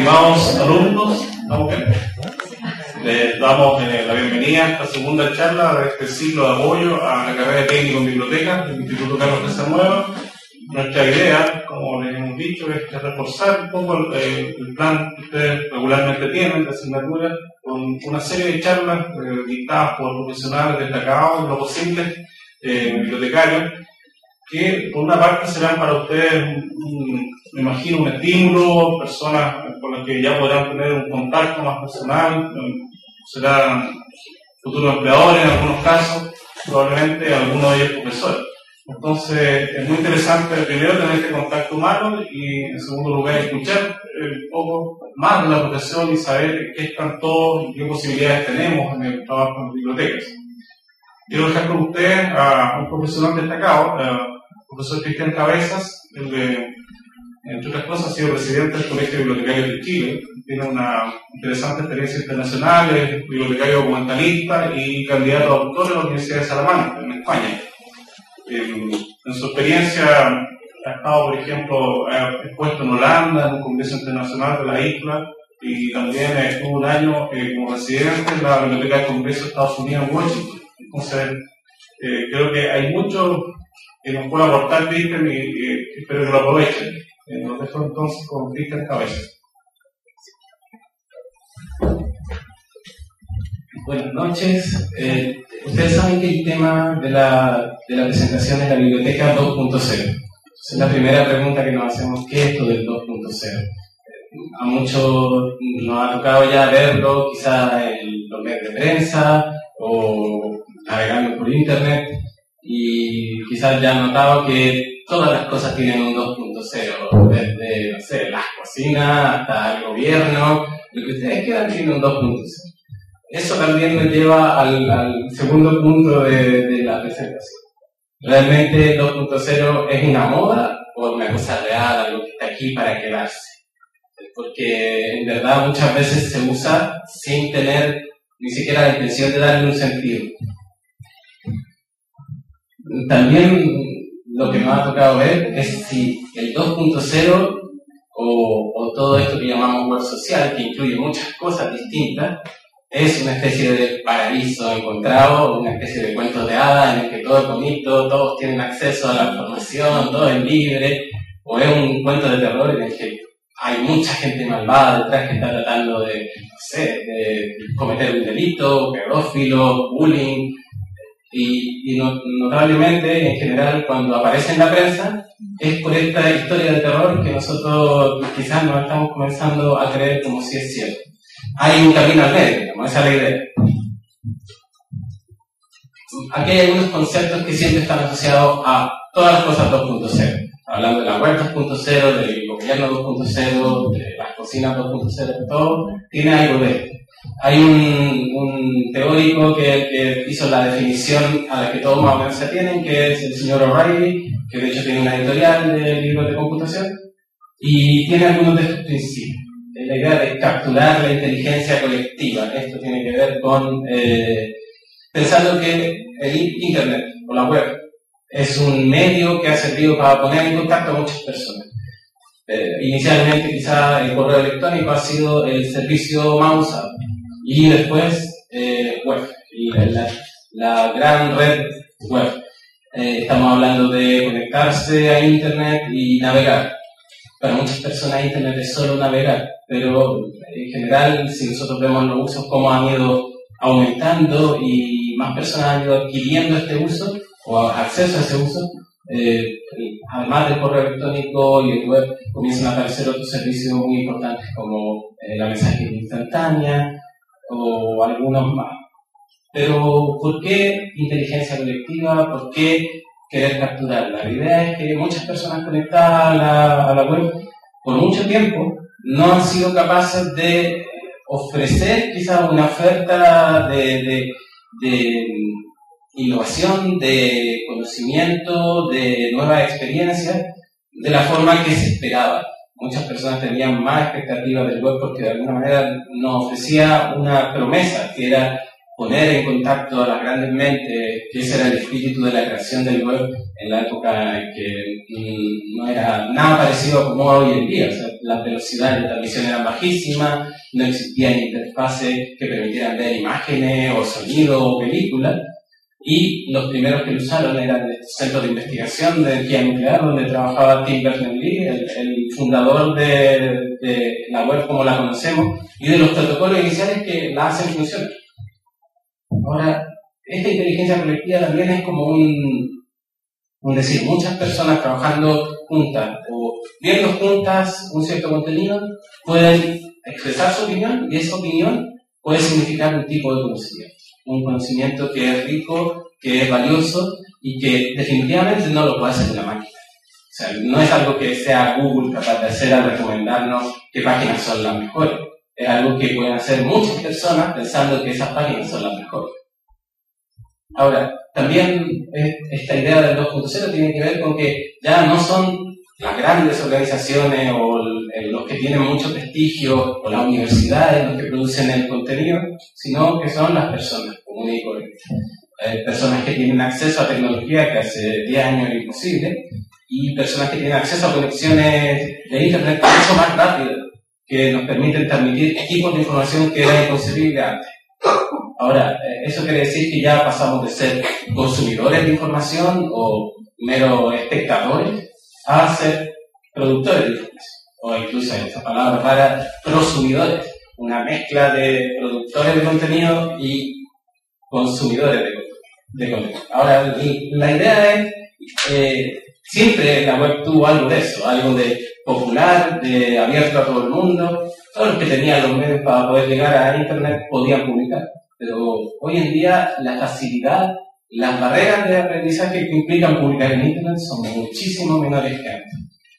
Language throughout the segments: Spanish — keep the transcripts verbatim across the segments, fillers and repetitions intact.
Estimados alumnos, ¿estamos bien? Les damos eh, la bienvenida a esta segunda charla de este ciclo de apoyo a la carrera de técnico en biblioteca del Instituto Carlos Casanueva. Nuestra idea, como les hemos dicho, es reforzar un poco el, eh, el plan que ustedes regularmente tienen de asignatura con una serie de charlas eh, dictadas por profesionales destacados en lo posible, eh, bibliotecarios, que por una parte serán para ustedes, un, me imagino, un estímulo, personas con las que ya podrán tener un contacto más personal, serán futuros empleadores en algunos casos, probablemente algunos de ellos profesores. Entonces es muy interesante primero tener este contacto humano y en segundo lugar escuchar un poco más de la profesión y saber qué están todos y qué posibilidades tenemos en el trabajo en bibliotecas. Quiero dejar con ustedes a un profesional destacado, el profesor Cristian Cabezas, el de, entre otras cosas, ha sido presidente del Colegio de Bibliotecarios de Chile, tiene una interesante experiencia internacional, es bibliotecario documentalista y candidato a doctor en la Universidad de Salamanca, en España. En, en su experiencia ha estado, por ejemplo, expuesto en Holanda, en un congreso internacional de la I C L A, y también estuvo un año eh, como residente en la Biblioteca del Congreso de Estados Unidos en Washington. Entonces, eh, creo que hay mucho que nos puede aportar Cristian y, y espero que lo aprovechen. Eh, nos dejo entonces con Cristian Cabezas. Buenas noches. Eh, ustedes saben que el tema de la, de la presentación es la biblioteca dos punto cero. Entonces, la primera pregunta que nos hacemos, ¿qué es esto del dos punto cero? A muchos nos ha tocado ya verlo, quizás en los medios de prensa o navegando por internet, y quizás ya han notado que todas las cosas tienen un dos punto cero, desde, no sé, las cocinas hasta el gobierno, lo que ustedes quieran tiene un dos punto cero. Eso también nos lleva al, al segundo punto de, de la presentación. ¿Realmente el dos punto cero es una moda o una cosa real, algo que está aquí para quedarse? Porque en verdad muchas veces se usa sin tener ni siquiera la intención de darle un sentido. También lo que nos ha tocado ver es si el dos punto cero o, o todo esto que llamamos web social, que incluye muchas cosas distintas, es una especie de paraíso encontrado, una especie de cuento de hadas en el que todo es bonito, todos tienen acceso a la información, todo es libre, o es un cuento de terror en el que hay mucha gente malvada detrás que está tratando de, no sé, de cometer un delito, pedófilo, bullying, y, y notablemente, en general, cuando aparece en la prensa, es por esta historia de terror que nosotros quizás nos estamos comenzando a creer como si es cierto. Hay un camino al medio, como esa es la idea. Aquí hay algunos conceptos que siempre están asociados a todas las cosas dos punto cero. Hablando de la web dos punto cero, del gobierno dos punto cero, de las cocinas dos punto cero, todo tiene algo de esto. Hay un, un teórico que, que hizo la definición a la que todos más o menos se atienen, que es el señor O'Reilly, que de hecho tiene una editorial de libros de computación, y tiene algunos de estos principios. La idea de capturar la inteligencia colectiva. Esto tiene que ver con eh, pensando que el Internet o la web es un medio que ha servido para poner en contacto a muchas personas. Eh, inicialmente quizá el correo electrónico ha sido el servicio más usado y después eh, web, la, la, la gran red web. Eh, estamos hablando de conectarse a Internet y navegar. Para muchas personas Internet es solo navegar, pero en general, si nosotros vemos los usos, cómo han ido aumentando y más personas han ido adquiriendo este uso o acceso a ese uso, eh, además del correo electrónico y el web, comienzan a aparecer otros servicios muy importantes como eh, la mensajería instantánea o algunos más. Pero, ¿por qué inteligencia colectiva? ¿Por qué querer capturarla? La idea es que muchas personas conectadas a la, a la web por mucho tiempo no han sido capaces de ofrecer quizás una oferta de, de, de innovación, de conocimiento, de nuevas experiencias de la forma que se esperaba. Muchas personas tenían más expectativas del web porque de alguna manera nos ofrecía una promesa que era poner en contacto a las grandes mentes, que ese era el espíritu de la creación del web en la época en que mmm, no era nada parecido a como hoy en día. O sea, las velocidades de transmisión eran bajísimas, no existían interfaces que permitieran ver imágenes o sonido o películas, y los primeros que lo usaron eran el Centro de Investigación de Energía Nuclear, donde trabajaba Tim Berners-Lee, el, el fundador de, de la web como la conocemos, y de los protocolos iniciales que la hacen funcionar. Ahora, esta inteligencia colectiva también es como un, un decir, muchas personas trabajando juntas o viendo juntas un cierto contenido pueden expresar su opinión, y esa opinión puede significar un tipo de conocimiento. Un conocimiento que es rico, que es valioso y que definitivamente no lo puede hacer una máquina. O sea, no es algo que sea Google capaz de hacer al recomendarnos qué páginas son las mejores. Es algo que pueden hacer muchas personas pensando que esas páginas son las mejores. Ahora, también esta idea del dos punto cero tiene que ver con que ya no son las grandes organizaciones o los que tienen mucho prestigio o las universidades los que producen el contenido, sino que son las personas comunes y corrientes. Eh, personas que tienen acceso a tecnología que hace diez años era imposible, y personas que tienen acceso a conexiones de internet mucho más rápidas, que nos permiten transmitir tipos de información que era inconcebible antes. Ahora, eso quiere decir que ya pasamos de ser consumidores de información o meros espectadores a ser productores de información, o incluso esa palabra para prosumidores, una mezcla de productores de contenido y consumidores de, de contenido. Ahora, la idea es, eh, siempre la web tuvo algo de eso, algo de popular, de abierto a todo el mundo. Todos los que tenían los medios para poder llegar a internet podían publicar, pero hoy en día la facilidad, las barreras de aprendizaje que implican publicar en internet son muchísimo menores que antes.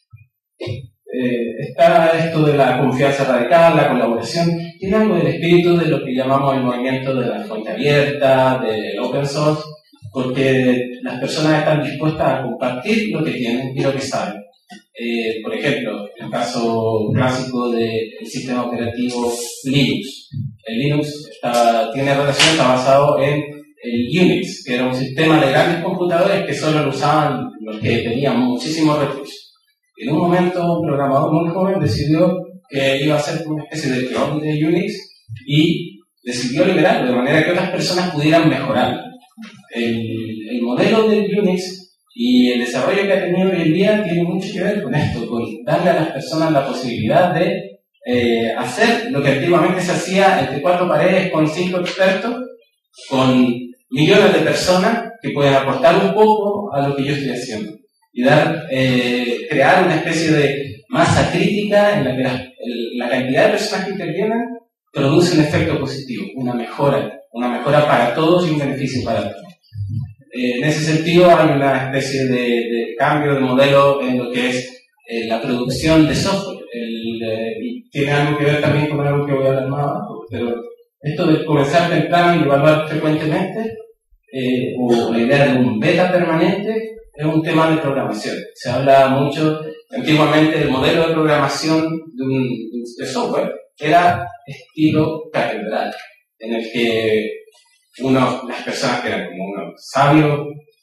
Eh, está esto de la confianza radical, la colaboración, tiene algo del espíritu de lo que llamamos el movimiento de la fuente abierta, del open source, porque las personas están dispuestas a compartir lo que tienen y lo que saben. Eh, por ejemplo, el caso clásico del sistema operativo Linux. El Linux está, tiene relación, está basado en el Unix, que era un sistema de grandes computadores que solo lo usaban los que tenían muchísimos recursos. En un momento, un programador muy joven decidió que iba a hacer una especie de clon de Unix y decidió liberarlo de manera que otras personas pudieran mejorarlo. El, el modelo del Unix y el desarrollo que ha tenido hoy en día tiene mucho que ver con esto, con darle a las personas la posibilidad de eh, hacer lo que antiguamente se hacía entre cuatro paredes con cinco expertos, con millones de personas que pueden aportar un poco a lo que yo estoy haciendo y dar, eh, crear una especie de masa crítica en la que la, el, la cantidad de personas que intervienen produce un efecto positivo, una mejora, una mejora para todos y un beneficio para todos. Eh, en ese sentido hay una especie de, de cambio de modelo en lo que es eh, la producción de software. El, eh, y tiene algo que ver también con algo que voy a hablar más abajo, pero esto de comenzar temprano y evaluar frecuentemente, eh, o la idea de un beta permanente, es un tema de programación. Se habla mucho, antiguamente el modelo de programación de, un, de software era estilo catedral, en el que uno, las personas que eran como unos sabios,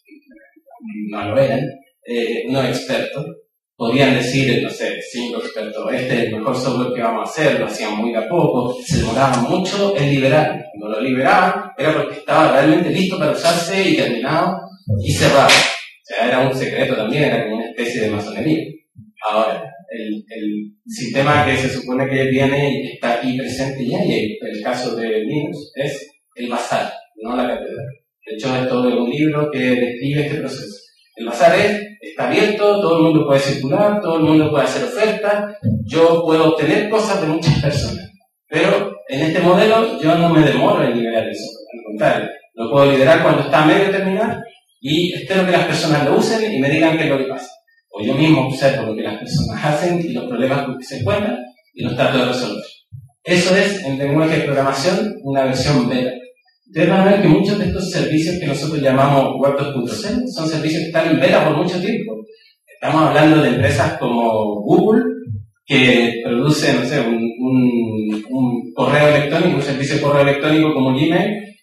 no lo eran, eh, unos expertos, podían decir, no sé, cinco expertos, este es el mejor software que vamos a hacer, lo hacían muy de a poco, se demoraba mucho en liberarlo. Cuando lo liberaban era porque estaba realmente listo para usarse y terminado y cerrado. O sea, era un secreto también, era como una especie de masonería. Ahora, el, el sistema que se supone que viene y que está aquí presente ya, y el, el caso de Linux, es el bazar, no la catedral. De hecho, esto es un libro que describe este proceso. El bazar es, está abierto, todo el mundo puede circular, todo el mundo puede hacer ofertas, yo puedo obtener cosas de muchas personas. Pero en este modelo yo no me demoro en liberar eso, al contrario, lo puedo liberar cuando está a medio terminar y espero que las personas lo usen y me digan qué es lo que pasa. O yo mismo observo lo que las personas hacen y los problemas con que se encuentran y los trato de resolver. Eso es, en lenguaje de programación, una versión beta. Ustedes van a ver que muchos de estos servicios que nosotros llamamos web dos punto cero son servicios que están en beta por mucho tiempo. Estamos hablando de empresas como Google, que produce, no sé, un, un, un correo electrónico, un servicio de correo electrónico como Gmail,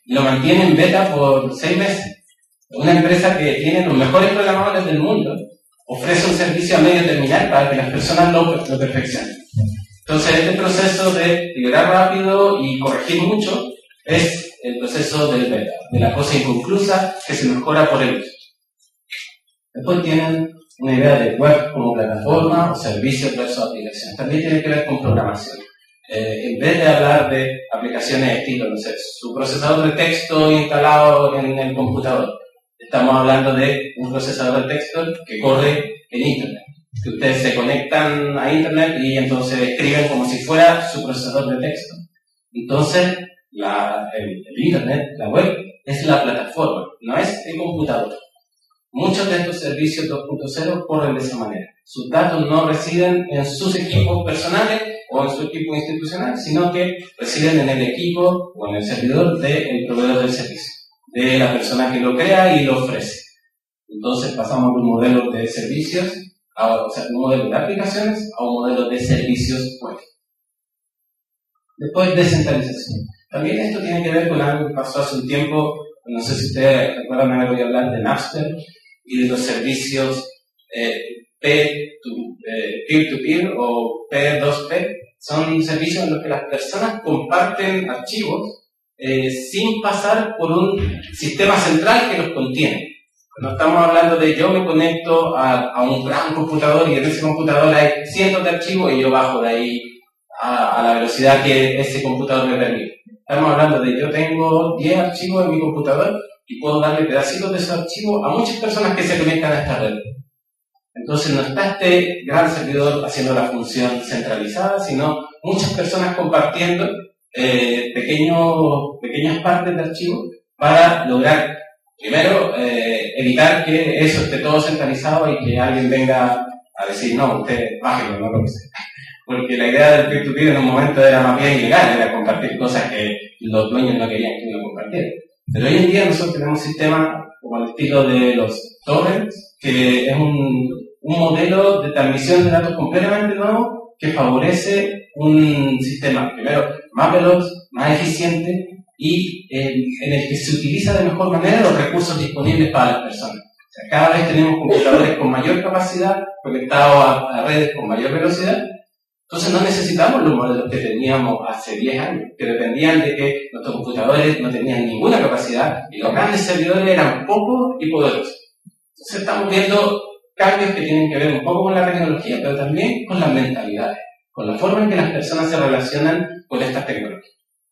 lo mantiene en beta por seis meses. Una empresa que tiene los mejores programadores del mundo ofrece un servicio a medio terminal para que las personas lo, lo perfeccionen. Entonces, este proceso de iterar rápido y corregir mucho es el proceso del beta, de la cosa inconclusa que se mejora por el uso. Después tienen una idea de web como plataforma o servicios versus aplicaciones. También tiene que ver con programación. Eh, en vez de hablar de aplicaciones de estilo, no sé, su procesador de texto instalado en el computador, estamos hablando de un procesador de texto que corre en Internet. Que ustedes se conectan a Internet y entonces escriben como si fuera su procesador de texto. Entonces, la, el, el Internet, la web, es la plataforma, no es el computador. Muchos de estos servicios dos punto cero corren de esa manera. Sus datos no residen en sus equipos personales o en su equipo institucional, sino que residen en el equipo o en el servidor del proveedor del servicio, de la persona que lo crea y lo ofrece. Entonces pasamos de un modelo de servicios, a, o sea, un modelo de aplicaciones a un modelo de servicios web. Después, descentralización. También esto tiene que ver con algo que pasó hace un tiempo, no sé si ustedes recuerdan, me voy a hablar de Napster y de los servicios eh, peer-to-peer o P dos P. Son servicios en los que las personas comparten archivos eh, sin pasar por un sistema central que los contiene. No estamos hablando de yo me conecto a, a un gran computador y en ese computador hay cientos de archivos y yo bajo de ahí a, a la velocidad que ese computador me permite. Estamos hablando de yo tengo diez archivos en mi computador y puedo darle pedacitos de esos archivos a muchas personas que se conectan a esta red. Entonces no está este gran servidor haciendo la función centralizada, sino muchas personas compartiendo eh, pequeños, pequeñas partes de archivos para lograr, primero, eh, evitar que eso esté todo centralizado y que alguien venga a decir, no, usted bájelo, no lo que sea. Porque la idea del peer-to-peer en un momento era más bien ilegal, era compartir cosas que los dueños no querían que uno compartiera. Pero hoy en día nosotros tenemos un sistema como el estilo de los torrents, que es un, un modelo de transmisión de datos completamente nuevo que favorece un sistema, primero, más veloz, más eficiente y eh, en el que se utiliza de mejor manera los recursos disponibles para las personas. O sea, cada vez tenemos computadores con mayor capacidad conectados a, a redes con mayor velocidad. Entonces no necesitamos los modelos que teníamos hace diez años, que dependían de que nuestros computadores no tenían ninguna capacidad y los grandes servidores eran pocos y poderosos. Entonces estamos viendo cambios que tienen que ver un poco con la tecnología, pero también con las mentalidades, con la forma en que las personas se relacionan con estas tecnologías.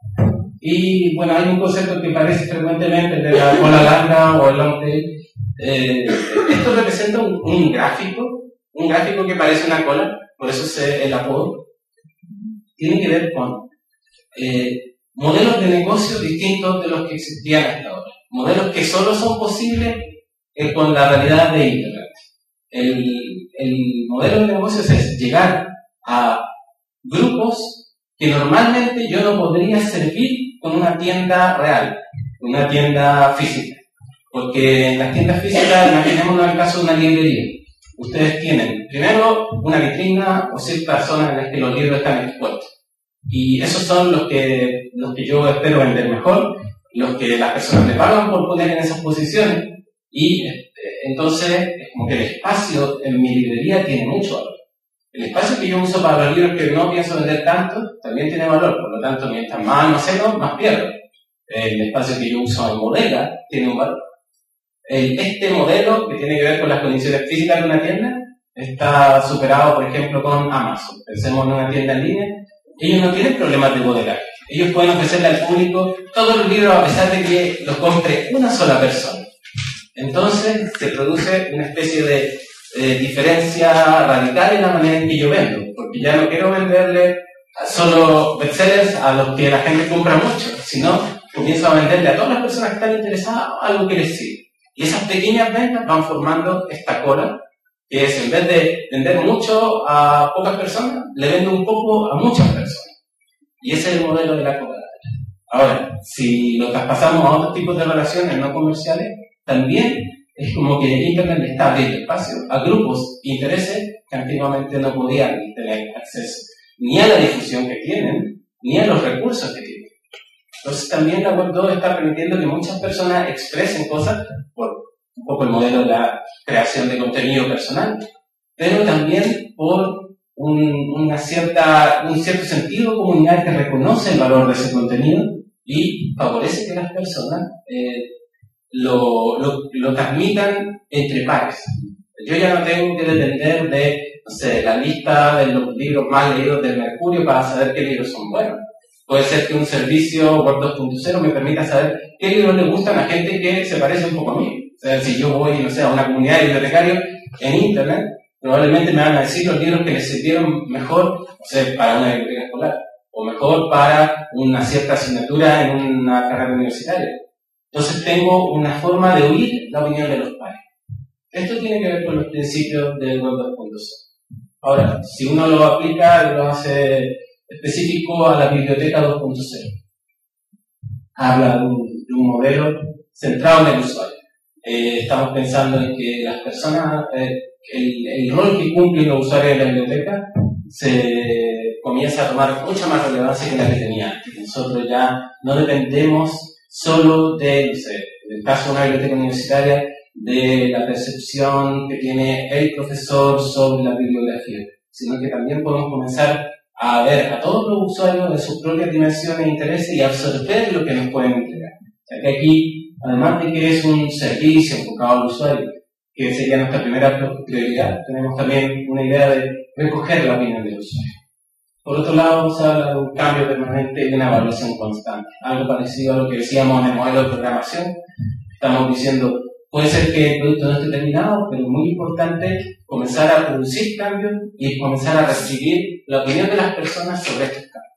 Y bueno, hay un concepto que aparece frecuentemente de la cola larga o el long tail. Eh, esto representa un, un gráfico, un gráfico que parece una cola. Por eso es el apodo, tiene que ver con eh, modelos de negocio distintos de los que existían hasta ahora. Modelos que solo son posibles eh, con la realidad de Internet. El, el modelo de negocios es llegar a grupos que normalmente yo no podría servir con una tienda real, con una tienda física. Porque en las tiendas físicas, imaginémonos el caso de una librería. Ustedes tienen, primero, una vitrina o ciertas zonas en las que los libros están expuestos. Y esos son los que, los que yo espero vender mejor, los que las personas me pagan por poner en esas posiciones. Y este, entonces, es como que el espacio en mi librería tiene mucho valor. El espacio que yo uso para los libros que no pienso vender tanto, también tiene valor. Por lo tanto, mientras más almaceno, más pierdo. El espacio que yo uso en bodega tiene un valor. Este modelo, que tiene que ver con las condiciones físicas de una tienda, está superado, por ejemplo, con Amazon. Pensemos en una tienda en línea. Ellos no tienen problemas de bodega. Ellos pueden ofrecerle al público todos los libros a pesar de que los compre una sola persona. Entonces, se produce una especie de eh, diferencia radical en la manera en que yo vendo. Porque ya no quiero venderle solo bestsellers a los que la gente compra mucho, sino comienzo a venderle a todas las personas que están interesadas algo que les sirve. Y esas pequeñas ventas van formando esta cola, que es en vez de vender mucho a pocas personas, le vendo un poco a muchas personas. Y ese es el modelo de la cola. Ahora, si lo traspasamos a otros tipos de relaciones no comerciales, también es como que Internet le está abriendo espacio a grupos e intereses que antiguamente no podían tener acceso ni a la difusión que tienen, ni a los recursos que tienen. Entonces también la web dos está permitiendo que muchas personas expresen cosas por un poco el modelo de la creación de contenido personal, pero también por un, una cierta, un cierto sentido comunidad que reconoce el valor de ese contenido y favorece que las personas eh, lo, lo, lo transmitan entre pares. Yo ya no tengo que depender de, no sé, la lista de los libros más leídos del Mercurio para saber qué libros son buenos. Puede ser que un servicio Web dos punto cero me permita saber qué libros le gustan a gente que se parece un poco a mí. O sea, si yo voy, no sé, a una comunidad de bibliotecarios en Internet, probablemente me van a decir los libros que les sirvieron mejor, no sé, para una biblioteca escolar, o mejor para una cierta asignatura en una carrera universitaria. Entonces tengo una forma de oír la opinión de los pares. Esto tiene que ver con los principios del Web dos punto cero. Ahora, si uno lo aplica, lo hace específico a la biblioteca dos punto cero. Habla de un, de un modelo centrado en el usuario. Eh, estamos pensando en que las personas, eh, el, el rol que cumplen los usuarios de la biblioteca se comienza a tomar mucha más relevancia que la que tenía antes. Nosotros ya no dependemos solo de, no sé, en el caso de una biblioteca universitaria, de la percepción que tiene el profesor sobre la bibliografía, sino que también podemos comenzar a ver a todos los usuarios de sus propias dimensiones e intereses y absorber lo que nos pueden entregar. O sea que aquí, además de que es un servicio enfocado al usuario, que sería nuestra primera prioridad, tenemos también una idea de recoger la opinión del usuario. Por otro lado, se habla de un cambio permanente y de una evaluación constante, algo parecido a lo que decíamos en el modelo de programación. Estamos diciendo, puede ser que el producto no esté terminado, pero es muy importante comenzar a producir cambios y comenzar a recibir la opinión de las personas sobre estos cambios.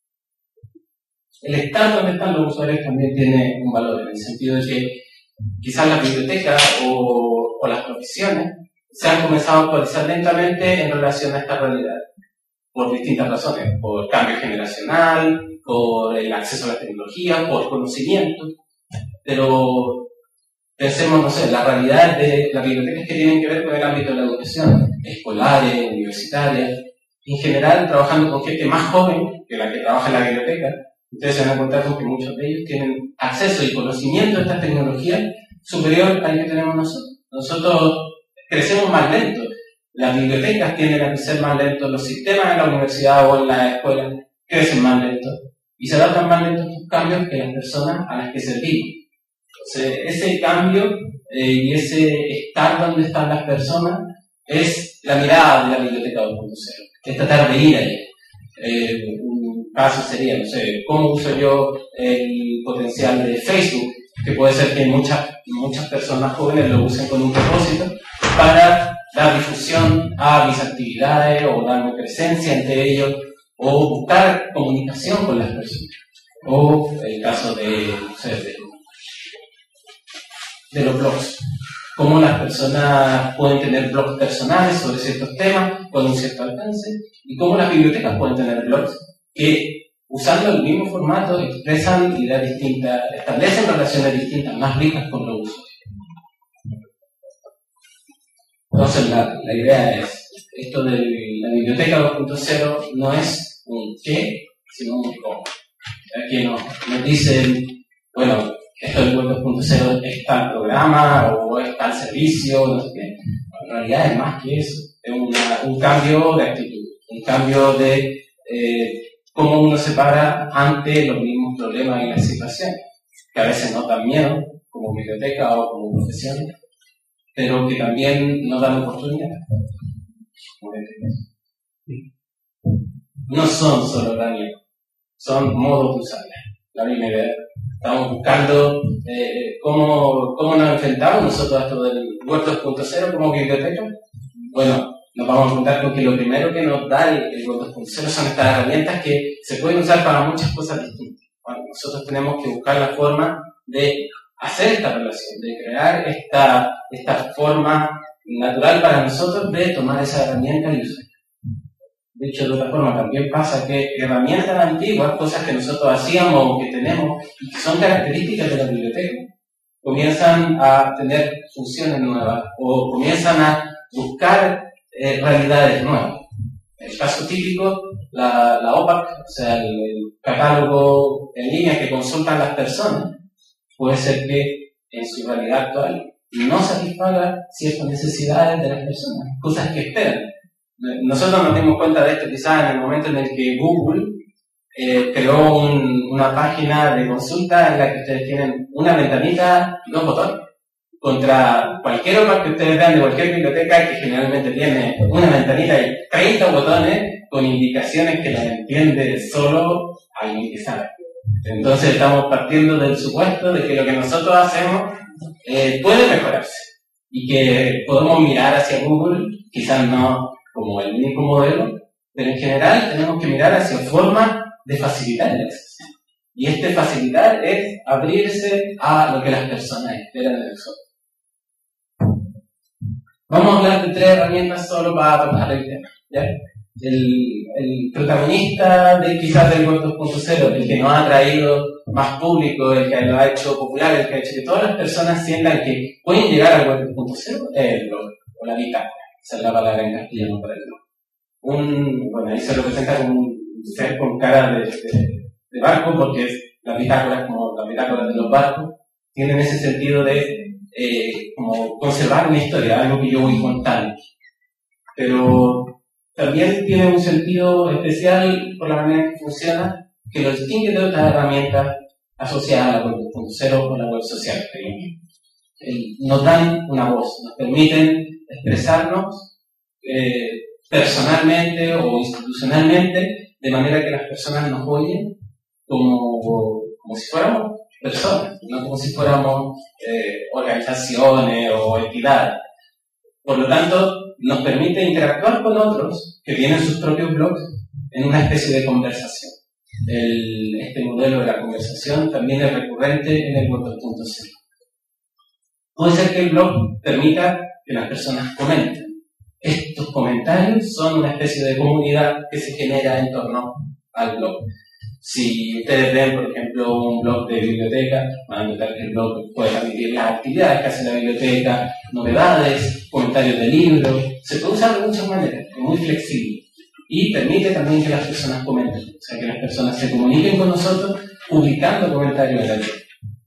El estar donde están los usuarios también tiene un valor, en el sentido de que quizás las bibliotecas o, o las profesiones se han comenzado a actualizar lentamente en relación a esta realidad, por distintas razones, por cambio generacional, por el acceso a las tecnologías, por conocimiento, pero pensemos, no sé, las realidades de las bibliotecas que tienen que ver con el ámbito de la educación, escolares, universitarias, en general trabajando con gente más joven que la que trabaja en la biblioteca. Ustedes se van a encontrar con que muchos de ellos tienen acceso y conocimiento de estas tecnologías superior al que tenemos nosotros. Nosotros crecemos más lento. Las bibliotecas tienden a crecer más lento, los sistemas en la universidad o en la escuela crecen más lento y se adaptan más lento a estos cambios que las personas a las que servimos. Entonces, ese cambio eh, y ese estar donde están las personas es la mirada de la biblioteca dos punto cero. Es tratar de ir ahí. Eh, un caso sería, no sé, ¿cómo uso yo el potencial de Facebook? Que puede ser que muchas, muchas personas jóvenes lo usen con un propósito para dar difusión a mis actividades o darme presencia entre ellos o buscar comunicación con las personas. O el caso de, no sé, de, de los blogs. Cómo las personas pueden tener blogs personales sobre ciertos temas con un cierto alcance y cómo las bibliotecas pueden tener blogs que, usando el mismo formato, expresan ideas distintas, establecen relaciones distintas, más ricas con los usuarios. Entonces, la, la idea es, esto de la biblioteca dos punto cero no es un qué, sino un cómo. Aquí nos, nos dicen, bueno, esto del Web dos punto cero es tal programa o es tal servicio, no sé qué. En realidad es más que eso, es una, un cambio de actitud, un cambio de eh, cómo uno se para ante los mismos problemas y las situaciones, que a veces nos dan miedo, como biblioteca o como profesión, pero que también nos dan oportunidades. No son solo herramientas, son modos de usarlas. La primera idea. Estamos buscando eh, cómo, cómo nos enfrentamos nosotros a esto del Web dos punto cero como biblioteca. Bueno, nos vamos a encontrar con que lo primero que nos da el, el Web dos punto cero son estas herramientas que se pueden usar para muchas cosas distintas. Bueno, nosotros tenemos que buscar la forma de hacer esta relación, de crear esta, esta forma natural para nosotros de tomar esa herramienta y usarla. De hecho, de otra forma, también pasa que herramientas antiguas, cosas que nosotros hacíamos o que tenemos y que son características de la biblioteca, comienzan a tener funciones nuevas o comienzan a buscar eh, realidades nuevas. El caso típico, la, la O P A C, o sea, el, el catálogo en línea que consultan las personas, puede ser que en su realidad actual no satisfaga ciertas necesidades de las personas, cosas que esperan. Nosotros nos dimos cuenta de esto quizás en el momento en el que Google eh, creó un, una página de consulta en la que ustedes tienen una ventanita y dos botones. Contra cualquier O P A C que ustedes vean de cualquier biblioteca, que generalmente tiene una ventanita y treinta botones con indicaciones que las entiende solo alguien que sabe. Entonces estamos partiendo del supuesto de que lo que nosotros hacemos eh, puede mejorarse y que podemos mirar hacia Google, quizás no como el único modelo, pero en general tenemos que mirar hacia formas de facilitar el acceso. Y este facilitar es abrirse a lo que las personas esperan de nosotros. Vamos a hablar de tres herramientas solo para tocar el tema, ¿ya? El, el protagonista de quizás del web dos punto cero, el que nos ha traído más público, el que lo ha hecho popular, el que ha hecho que todas las personas sientan que pueden llegar al web dos punto cero, es el blog, o la bitácora, esa es la palabra en castellano para el blog. Un, bueno, ahí se representa como un ser con cara de, de, de barco, porque las bitácoras, como las bitácoras de los barcos, tienen ese sentido de eh, como conservar una historia, algo que yo voy contando. Pero también tiene un sentido especial por la manera que funciona, que lo distingue de otras herramientas asociadas a la web dos punto cero o la web social. Nos dan una voz, nos permiten expresarnos eh, personalmente o institucionalmente, de manera que las personas nos oyen como, como si fuéramos personas, no como si fuéramos eh, organizaciones o entidades. Por lo tanto, nos permite interactuar con otros que tienen sus propios blogs en una especie de conversación. El, este modelo de la conversación también es recurrente en el web dos punto cero. Puede ser que el blog permita que las personas comenten. Estos comentarios son una especie de comunidad que se genera en torno al blog. Si ustedes ven, por ejemplo, un blog de biblioteca, van a notar que el blog puede admitir las actividades que hace la biblioteca, novedades, comentarios de libros. Se puede usar de muchas maneras, es muy flexible. Y permite también que las personas comenten, o sea, que las personas se comuniquen con nosotros publicando comentarios en el blog.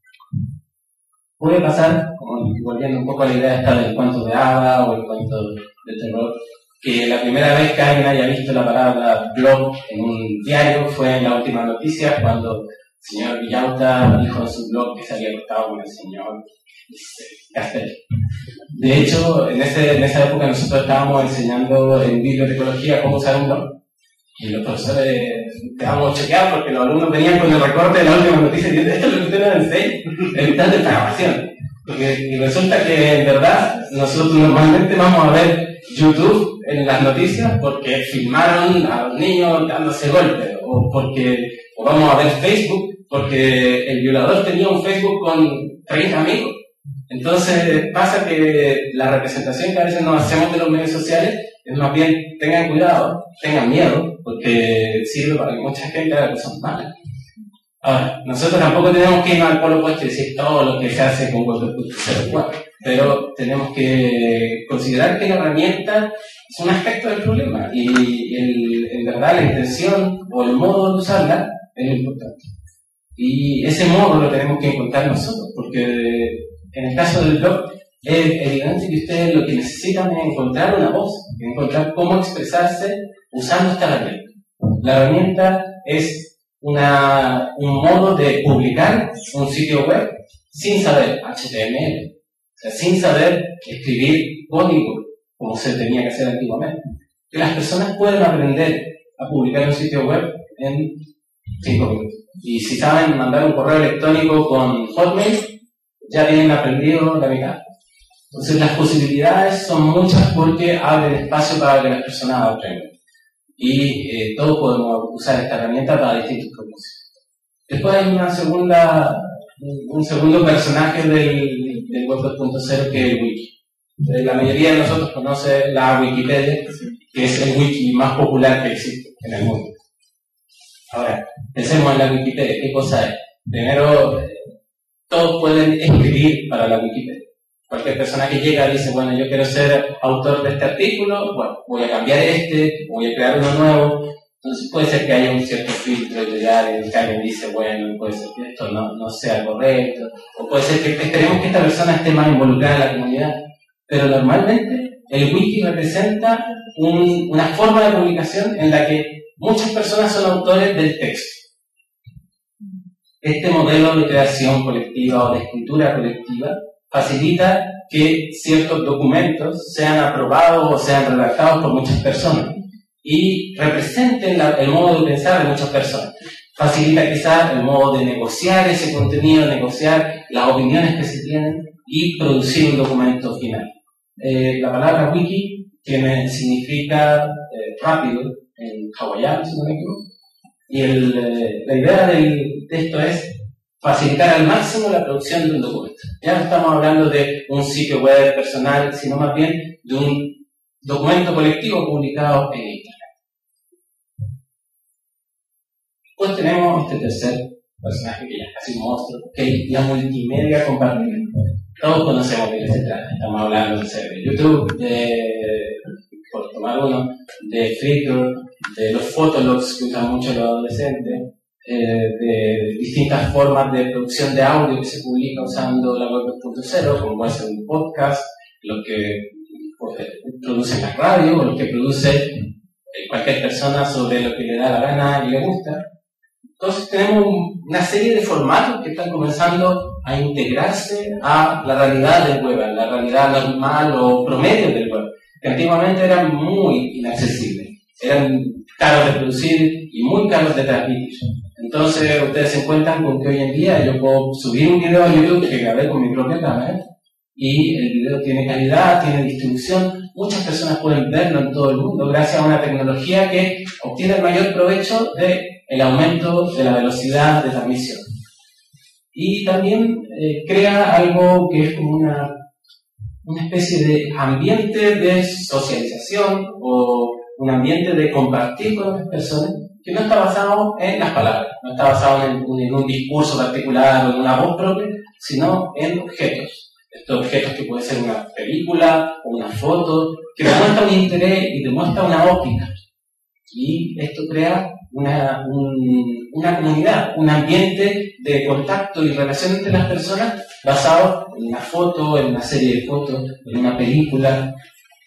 Puede pasar, como volviendo un poco a la idea esta del cuento de hada o el cuento de terror, que la primera vez que alguien haya visto la palabra blog en un diario fue en la última noticia, cuando el señor Villauta dijo en su blog que se había acostado con el señor Castel. De hecho, en, ese, en esa época nosotros estábamos enseñando en bibliotecología cómo usar un blog. Y los profesores quedábamos chequeados porque los alumnos venían con el recorte de la última noticia y dicen, esto es lo que usted nos enseña, en mitad de grabación. Porque, y resulta que en verdad nosotros normalmente vamos a ver YouTube en las noticias porque filmaron a los niños dándose golpes, o porque o vamos a ver Facebook porque el violador tenía un Facebook con treinta amigos. Entonces pasa que la representación que a veces nos hacemos de los medios sociales es más bien, tengan cuidado, tengan miedo, porque sirve para que mucha gente haga cosas malas. Ahora, nosotros tampoco tenemos que irnos al polo opuesto y decir todo lo que se hace con web dos punto cero, pero tenemos que considerar que la herramienta es un aspecto del problema y el, en verdad la intención o el modo de usarla es lo importante. Y ese modo lo tenemos que encontrar nosotros, porque en el caso del blog es evidente que ustedes lo que necesitan es encontrar una voz, encontrar cómo expresarse usando esta herramienta. La herramienta es una, un modo de publicar un sitio web sin saber H T M L, o sea, sin saber escribir código como se tenía que hacer antiguamente. Que las personas pueden aprender a publicar un sitio web en cinco minutos. Y si saben mandar un correo electrónico con Hotmail, ya tienen aprendido la mitad. Entonces las posibilidades son muchas porque abren espacio para que las personas aprendan. Y eh, todos podemos usar esta herramienta para distintos propósitos. Después hay una segunda, un segundo personaje del, del web dos punto cero que es el wiki. La mayoría de nosotros conoce la Wikipedia, que es el wiki más popular que existe en el mundo. Ahora, pensemos en la Wikipedia. ¿Qué cosa es? Primero, eh, todos pueden escribir para la Wikipedia. Cualquier persona que llega dice, bueno, yo quiero ser autor de este artículo, bueno, voy a cambiar este, voy a crear uno nuevo. Entonces puede ser que haya un cierto filtro editorial en el que alguien dice, bueno, puede ser que esto no, no sea correcto, o puede ser que esperemos que esta persona esté más involucrada en la comunidad. Pero normalmente el wiki representa un, una forma de publicación en la que muchas personas son autores del texto. Este modelo de creación colectiva o de escritura colectiva facilita que ciertos documentos sean aprobados o sean redactados por muchas personas y representen la, el modo de pensar de muchas personas. Facilita quizás el modo de negociar ese contenido, negociar las opiniones que se tienen y producir un documento final. Eh, la palabra wiki tiene, significa eh, rápido en hawaiano, si no me equivoco, y el, eh, la idea del, de esto es facilitar al máximo la producción de un documento. Ya no estamos hablando de un sitio web personal, sino más bien de un documento colectivo publicado en Internet. Pues tenemos este tercer personaje que ya es casi un monstruo, que es la multimedia compartida. Todos conocemos de qué se trata. Estamos hablando no sé, de YouTube, de, por tomar uno, de Flickr, de los photologs que usan mucho los adolescentes, eh, de distintas formas de producción de audio que se publica usando la web dos punto cero, como puede ser un podcast, los que pues, producen la radio, o los que produce cualquier persona sobre lo que le da la gana y le gusta. Entonces tenemos una serie de formatos que están comenzando a integrarse a la realidad del web, a la realidad normal o promedio del web, que antiguamente eran muy inaccesibles, eran caros de producir y muy caros de transmitir. Entonces ustedes se encuentran con que hoy en día yo puedo subir un video a YouTube que grabé con mi propia cámara y el video tiene calidad, tiene distribución, muchas personas pueden verlo en todo el mundo gracias a una tecnología que obtiene el mayor provecho de el aumento de la velocidad de transmisión. Y también eh, crea algo que es como una, una especie de ambiente de socialización o un ambiente de compartir con otras personas que no está basado en las palabras, no está basado en, en un discurso particular o en una voz propia, sino en objetos. Estos objetos que puede ser una película o una foto, que demuestra un interés y demuestra una óptica. Y esto crea una, un, una comunidad, un ambiente de contacto y relación entre las personas basado en una foto, en una serie de fotos, en una película.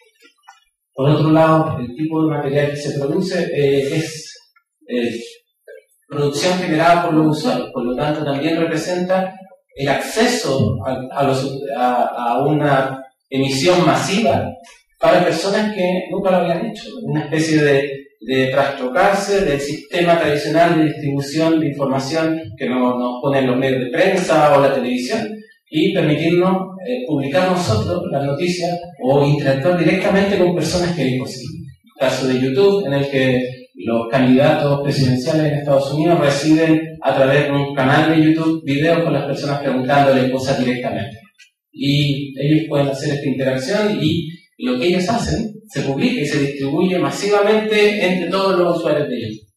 Por otro lado, el tipo de material que se produce eh, es eh, producción generada por los usuarios, por lo tanto también representa el acceso a, a, los, a, a una emisión masiva para personas que nunca lo habían hecho, una especie de de trastocarse del sistema tradicional de distribución de información que nos, nos ponen los medios de prensa o la televisión y permitirnos eh, publicar nosotros las noticias o interactuar directamente con personas que es imposible. El caso de YouTube, en el que los candidatos presidenciales en Estados Unidos reciben a través de un canal de YouTube videos con las personas preguntándoles cosas directamente. Y ellos pueden hacer esta interacción y lo que ellos hacen se publica y se distribuye masivamente entre todos los usuarios de YouTube.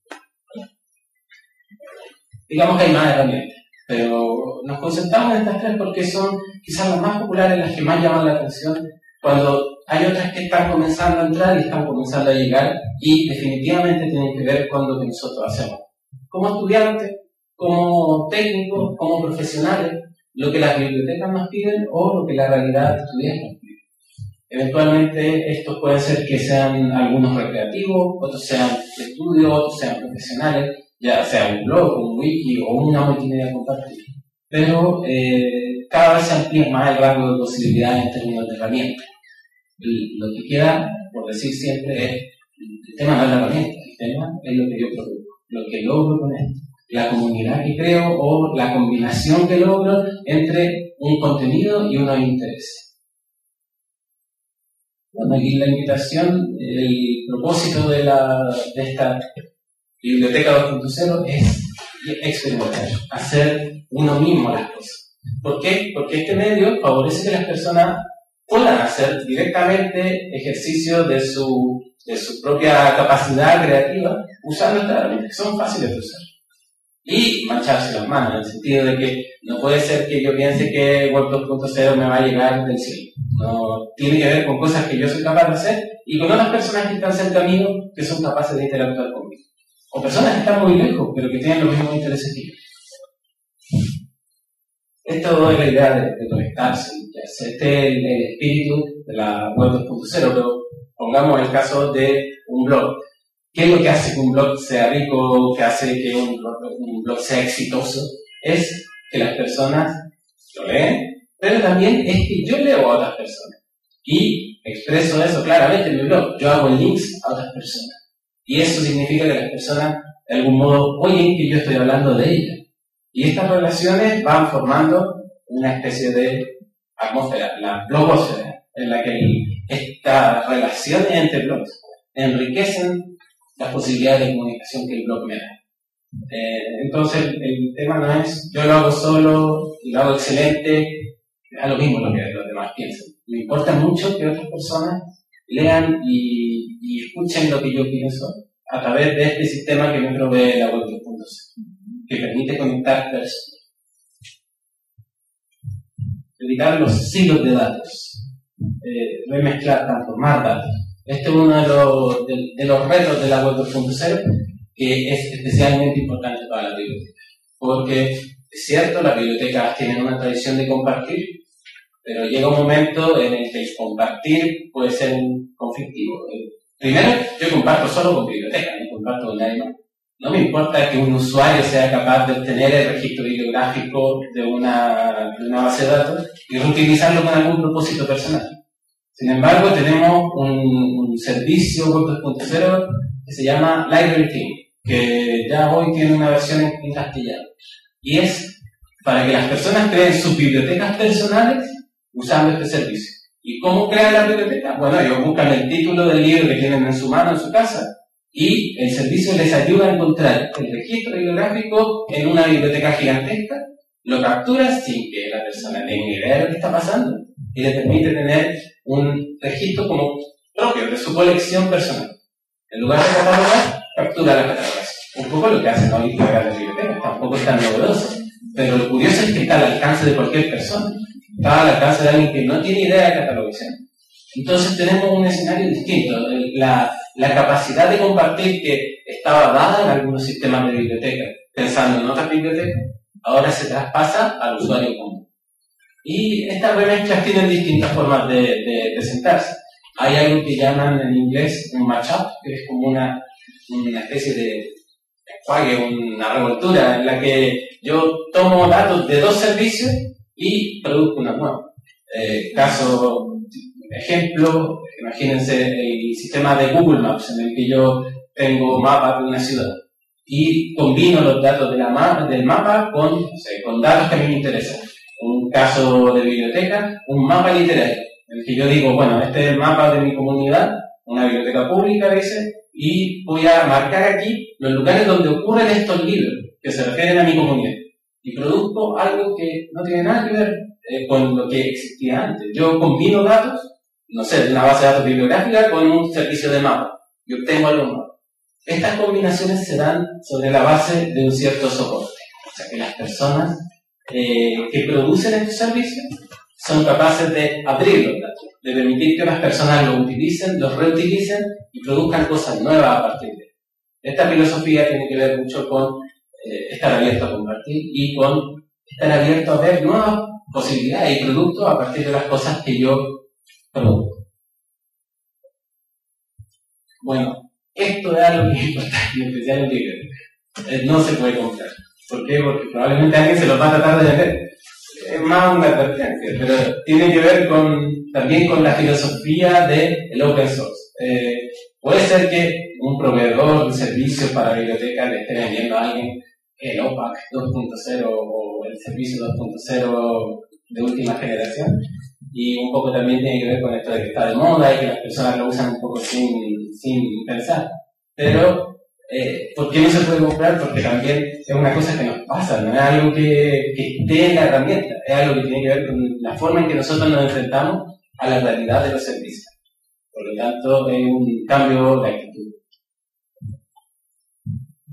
Digamos que hay más herramientas, pero nos concentramos en estas tres porque son quizás las más populares, las que más llaman la atención, cuando hay otras que están comenzando a entrar y están comenzando a llegar y definitivamente tienen que ver con lo que nosotros hacemos. Como estudiantes, como técnicos, como profesionales, lo que las bibliotecas nos piden o lo que la realidad de estudiantes nos pide. Eventualmente estos pueden ser que sean algunos recreativos, otros sean de estudio, otros sean profesionales, ya sea un blog, un wiki o una multimedia compartida. Pero eh, cada vez se amplía más el rango de posibilidades en términos de herramientas. Lo que queda, por decir siempre, es el tema no es la herramienta, el tema es lo que yo produzco, lo que logro con esto, la comunidad que creo o la combinación que logro entre un contenido y unos intereses. Bueno, aquí la invitación, el propósito de, la, de esta biblioteca dos punto cero es experimentar, hacer uno mismo las cosas. ¿Por qué? Porque este medio favorece que las personas puedan hacer directamente ejercicio de su, de su propia capacidad creativa usando estas herramientas que son fáciles de usar. y mancharse las manos, en el sentido de que no puede ser que yo piense que Web dos punto cero me va a llegar del cielo. No, tiene que ver con cosas que yo soy capaz de hacer y con otras personas que están cerca mío que son capaces de interactuar conmigo. O personas que están muy lejos, pero que tienen los mismos intereses que yo. Esto es la idea de, de conectarse. Este es el, el espíritu de la Web dos punto cero, pero pongamos el caso de un blog. ¿Qué es lo que hace que un blog sea rico, que hace que un, un blog sea exitoso? Es que las personas lo leen, pero también es que yo leo a otras personas. Y expreso eso claramente en mi blog. Yo hago links a otras personas. Y eso significa que las personas, de algún modo, oyen que yo estoy hablando de ellas. Y estas relaciones van formando una especie de atmósfera, la blogosfera, en la que estas relaciones entre blogs enriquecen las posibilidades de comunicación que el blog me da. Eh, entonces, el tema no es yo lo hago solo y lo hago excelente, da lo mismo lo que los demás piensan. Me importa mucho que otras personas lean y, y escuchen lo que yo pienso a través de este sistema que me provee la Web dos punto cero, que permite conectar personas. Evitar los silos de datos, eh, remezclar, transformar datos. Este es uno de los, de, de los retos de la Web dos punto cero, que es especialmente importante para la biblioteca. Porque es cierto, las bibliotecas tienen una tradición de compartir, pero llega un momento en el que el compartir puede ser un conflictivo. Primero, yo comparto solo con bibliotecas, no comparto con nadie más. No me importa que un usuario sea capaz de obtener el registro bibliográfico de una, de una base de datos y reutilizarlo con algún propósito personal. Sin embargo, tenemos un, un servicio Web dos punto cero que se llama Library Team, que ya hoy tiene una versión en, en castellano. Y es para que las personas creen sus bibliotecas personales usando este servicio. ¿Y cómo crean la biblioteca? Bueno, ellos buscan el título del libro que tienen en su mano, en su casa, y el servicio les ayuda a encontrar el registro bibliográfico en una biblioteca gigantesca, lo captura sin que la persona tenga idea de lo que está pasando y le permite tener un registro como propio de su colección personal. En lugar de catalogar, captura la catalogación. Un poco lo que hacen hoy las bibliotecas, tampoco es tan novedoso, pero lo curioso es que está al alcance de cualquier persona, está al alcance de alguien que no tiene idea de catalogación. Entonces tenemos un escenario distinto. La, la capacidad de compartir que estaba dada en algunos sistemas de biblioteca, pensando en otras bibliotecas, ahora se traspasa al usuario común. Y estas remezclas tienen distintas formas de, de presentarse. Hay algo que llaman en inglés un match-up, que es como una, una especie de enjuague, una revoltura, en la que yo tomo datos de dos servicios y produzco una nueva. Eh, caso... Ejemplo, imagínense el sistema de Google Maps en el que yo tengo mapas de una ciudad y combino los datos de la ma del mapa con, no sé, con datos que a mí me interesan. Un caso de biblioteca, un mapa literario, en el que yo digo, bueno, este es el mapa de mi comunidad, una biblioteca pública, dice, y voy a marcar aquí los lugares donde ocurren estos libros que se refieren a mi comunidad. Y produzco algo que no tiene nada que ver eh, con lo que existía antes. Yo combino datos, no sé, de una base de datos bibliográfica con un servicio de mapa y obtengo algo nuevo. Estas combinaciones se dan sobre la base de un cierto soporte. O sea que las personas eh, que producen estos servicios son capaces de abrir los datos, de permitir que las personas los utilicen, los reutilicen y produzcan cosas nuevas a partir de ello. Esta filosofía tiene que ver mucho con eh, estar abierto a compartir y con estar abierto a ver nuevas posibilidades y productos a partir de las cosas que yo produzco. Bueno, esto es algo que es importante, en especial en biblioteca. Eh, no se puede comprar. ¿Por qué? Porque probablemente alguien se los va a tratar de vender. Es más una advertencia, pero tiene que ver con, también con la filosofía del open source. Eh, puede ser que un proveedor de servicios para bibliotecas le esté vendiendo a alguien el O P A C dos punto cero o el servicio dos punto cero de última generación. Y un poco también tiene que ver con esto de que está de moda y que las personas lo usan un poco sin, sin pensar. Pero, eh, ¿por qué no se puede comprar? Porque también es una cosa que nos pasa, no es algo que, que esté en la herramienta, es algo que tiene que ver con la forma en que nosotros nos enfrentamos a la realidad de los servicios. Por lo tanto, es un cambio de actitud.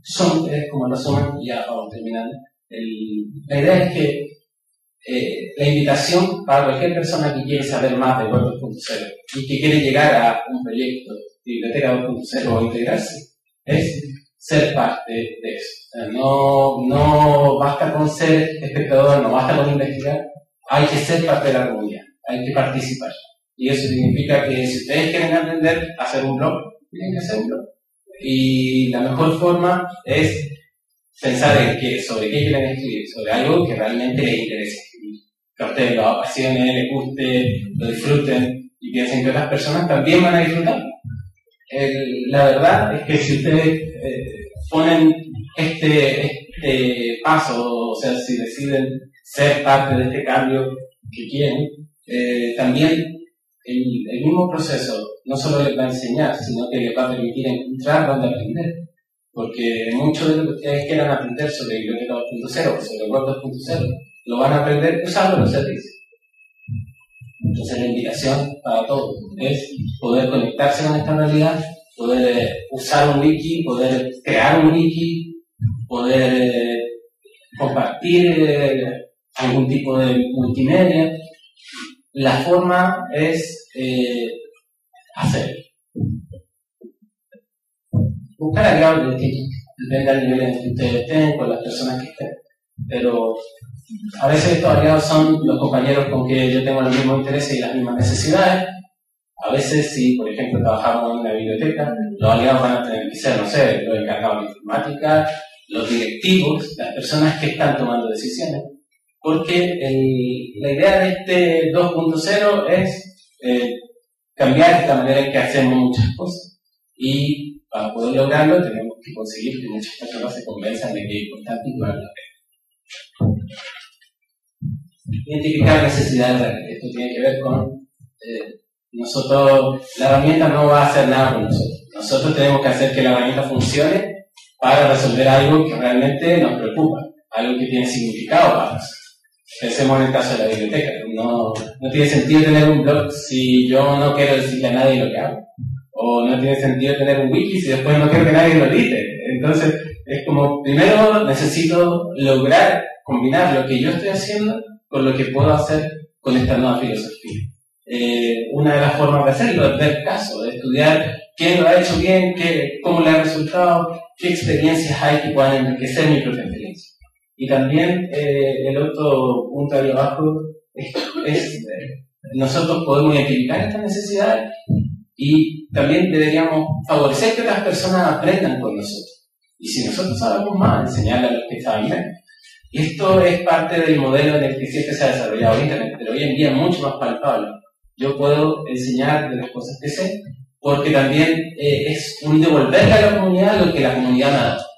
son, es como resumen, y ya vamos terminando. El, la idea es que eh, la invitación para cualquier persona que quiere saber más de Web dos punto cero y que quiere llegar a un proyecto de Biblioteca dos punto cero o integrarse, es ser parte de eso. O sea, no, no basta con ser espectador, no basta con investigar, hay que ser parte de la comunidad, hay que participar. Y eso significa que si ustedes quieren aprender a hacer un blog, tienen que hacer un blog. Y la mejor forma es pensar en qué, sobre qué quieren escribir, sobre algo que realmente les interese escribir. Que a ustedes lo apasione, les guste, lo disfruten y piensen que otras personas también van a disfrutar. El, la verdad es que si ustedes eh, ponen este, este paso, o sea, si deciden ser parte de este cambio que quieren, eh, también el, el mismo proceso no solo les va a enseñar, sino que les va a permitir encontrar dónde aprender. Porque mucho de lo que ustedes quieran aprender sobre Biblioteca dos punto cero o sobre Web dos punto cero lo van a aprender usando los servicios. Entonces la invitación para todos es poder conectarse con esta realidad, poder eh, usar un wiki, poder crear un wiki, poder eh, compartir eh, algún tipo de multimedia. La forma es eh, hacer. Buscar aliados distintos, depende del nivel en el que ustedes estén, con las personas que estén. Pero a veces estos aliados son los compañeros con que yo tengo los mismos intereses y las mismas necesidades. A veces, si por ejemplo trabajamos en una biblioteca, los aliados van a tener que ser, no sé, los encargados de informática, los directivos, las personas que están tomando decisiones. Porque el, la idea de este dos punto cero es eh, cambiar la manera en que hacemos muchas cosas. Y para poder lograrlo tenemos que conseguir que muchas personas se convenzan de que es importante y vale la pena. Identificar necesidades reales. Esto tiene que ver con eh, nosotros, la herramienta no va a hacer nada con nosotros. Nosotros tenemos que hacer que la herramienta funcione para resolver algo que realmente nos preocupa, algo que tiene significado para nosotros. Pensemos en el caso de la biblioteca. No, no tiene sentido tener un blog si yo no quiero decirle a nadie lo que hago. O no tiene sentido tener un wiki si después no quiero que nadie lo edite. Entonces, es como, primero necesito lograr combinar lo que yo estoy haciendo con lo que puedo hacer con esta nueva filosofía. Eh, una de las formas de hacerlo es ver casos, de estudiar quién lo ha hecho bien, qué, cómo le ha resultado, qué experiencias hay que puedan enriquecer mi propia experiencia. Y también eh, el otro punto ahí abajo es, es eh, nosotros podemos identificar estas necesidades y también deberíamos favorecer que otras personas aprendan con nosotros. Y si nosotros sabemos más, enseñarle a los que saben menos. Esto es parte del modelo en el que siempre se ha desarrollado Internet, pero hoy en día es mucho más palpable. Yo puedo enseñar de las cosas que sé, porque también eh, es un devolverle a la comunidad lo que la comunidad me ha dado.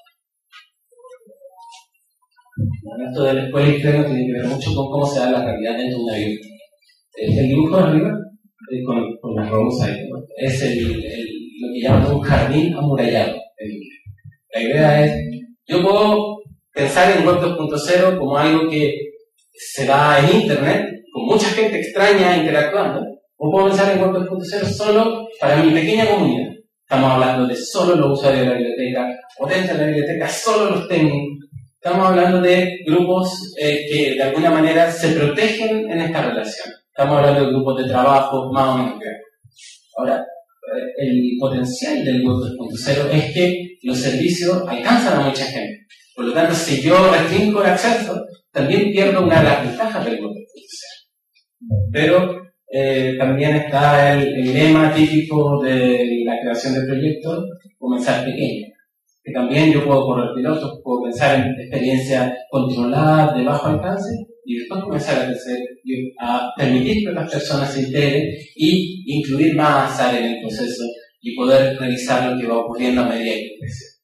Esto de la escuela externa tiene que ver mucho con cómo se da la realidad dentro de una biblioteca. El, el dibujo de arriba, eh, con, con las rosas ahí, ¿no? Es el, el, lo que llaman un jardín amurallado en inglés. La idea es, yo puedo pensar en Web dos punto cero como algo que se da en Internet, con mucha gente extraña interactuando, o puedo pensar en Web dos punto cero solo para mi pequeña comunidad. Estamos hablando de solo los usuarios de la biblioteca, o dentro de la biblioteca solo los técnicos. Estamos hablando de grupos eh, que de alguna manera se protegen en esta relación. Estamos hablando de grupos de trabajo más o menos grandes. Ahora, el potencial del Web dos punto cero es que los servicios alcanzan a mucha gente. Por lo tanto, si yo restringo el acceso, también pierdo una de las ventajas del Web dos punto cero. Pero eh, también está el, el lema típico de la creación de proyectos, comenzar pequeño. Que también yo puedo correr pilotos, puedo pensar en experiencias controladas de bajo alcance y después comenzar a, crecer, a permitir que otras personas se integren y incluir más azar en el proceso y poder revisar lo que va ocurriendo a medida que crece.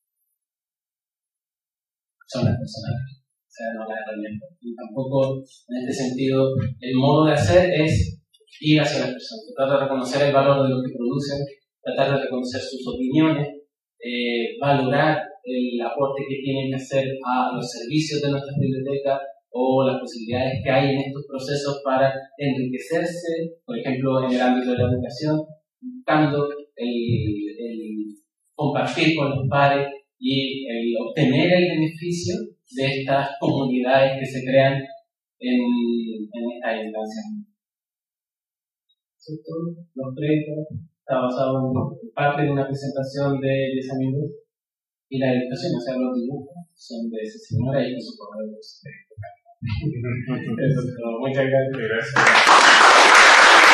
Son las personas, o sea, no las herramientas. Y tampoco, en este sentido, el modo de hacer es ir hacia las personas, tratar de reconocer el valor de lo que producen, tratar de reconocer sus opiniones, Eh, valorar el aporte que tienen que hacer a los servicios de nuestras bibliotecas o las posibilidades que hay en estos procesos para enriquecerse, por ejemplo, en el ámbito de la educación, buscando el, el compartir con los pares y el obtener el beneficio de estas comunidades que se crean en, en esta instancia. Los proyectos está basado en parte de una presentación de diez minutos y la ilustración, o sea, los dibujos son de esa señora y de su correo. Muchas gracias. Gracias.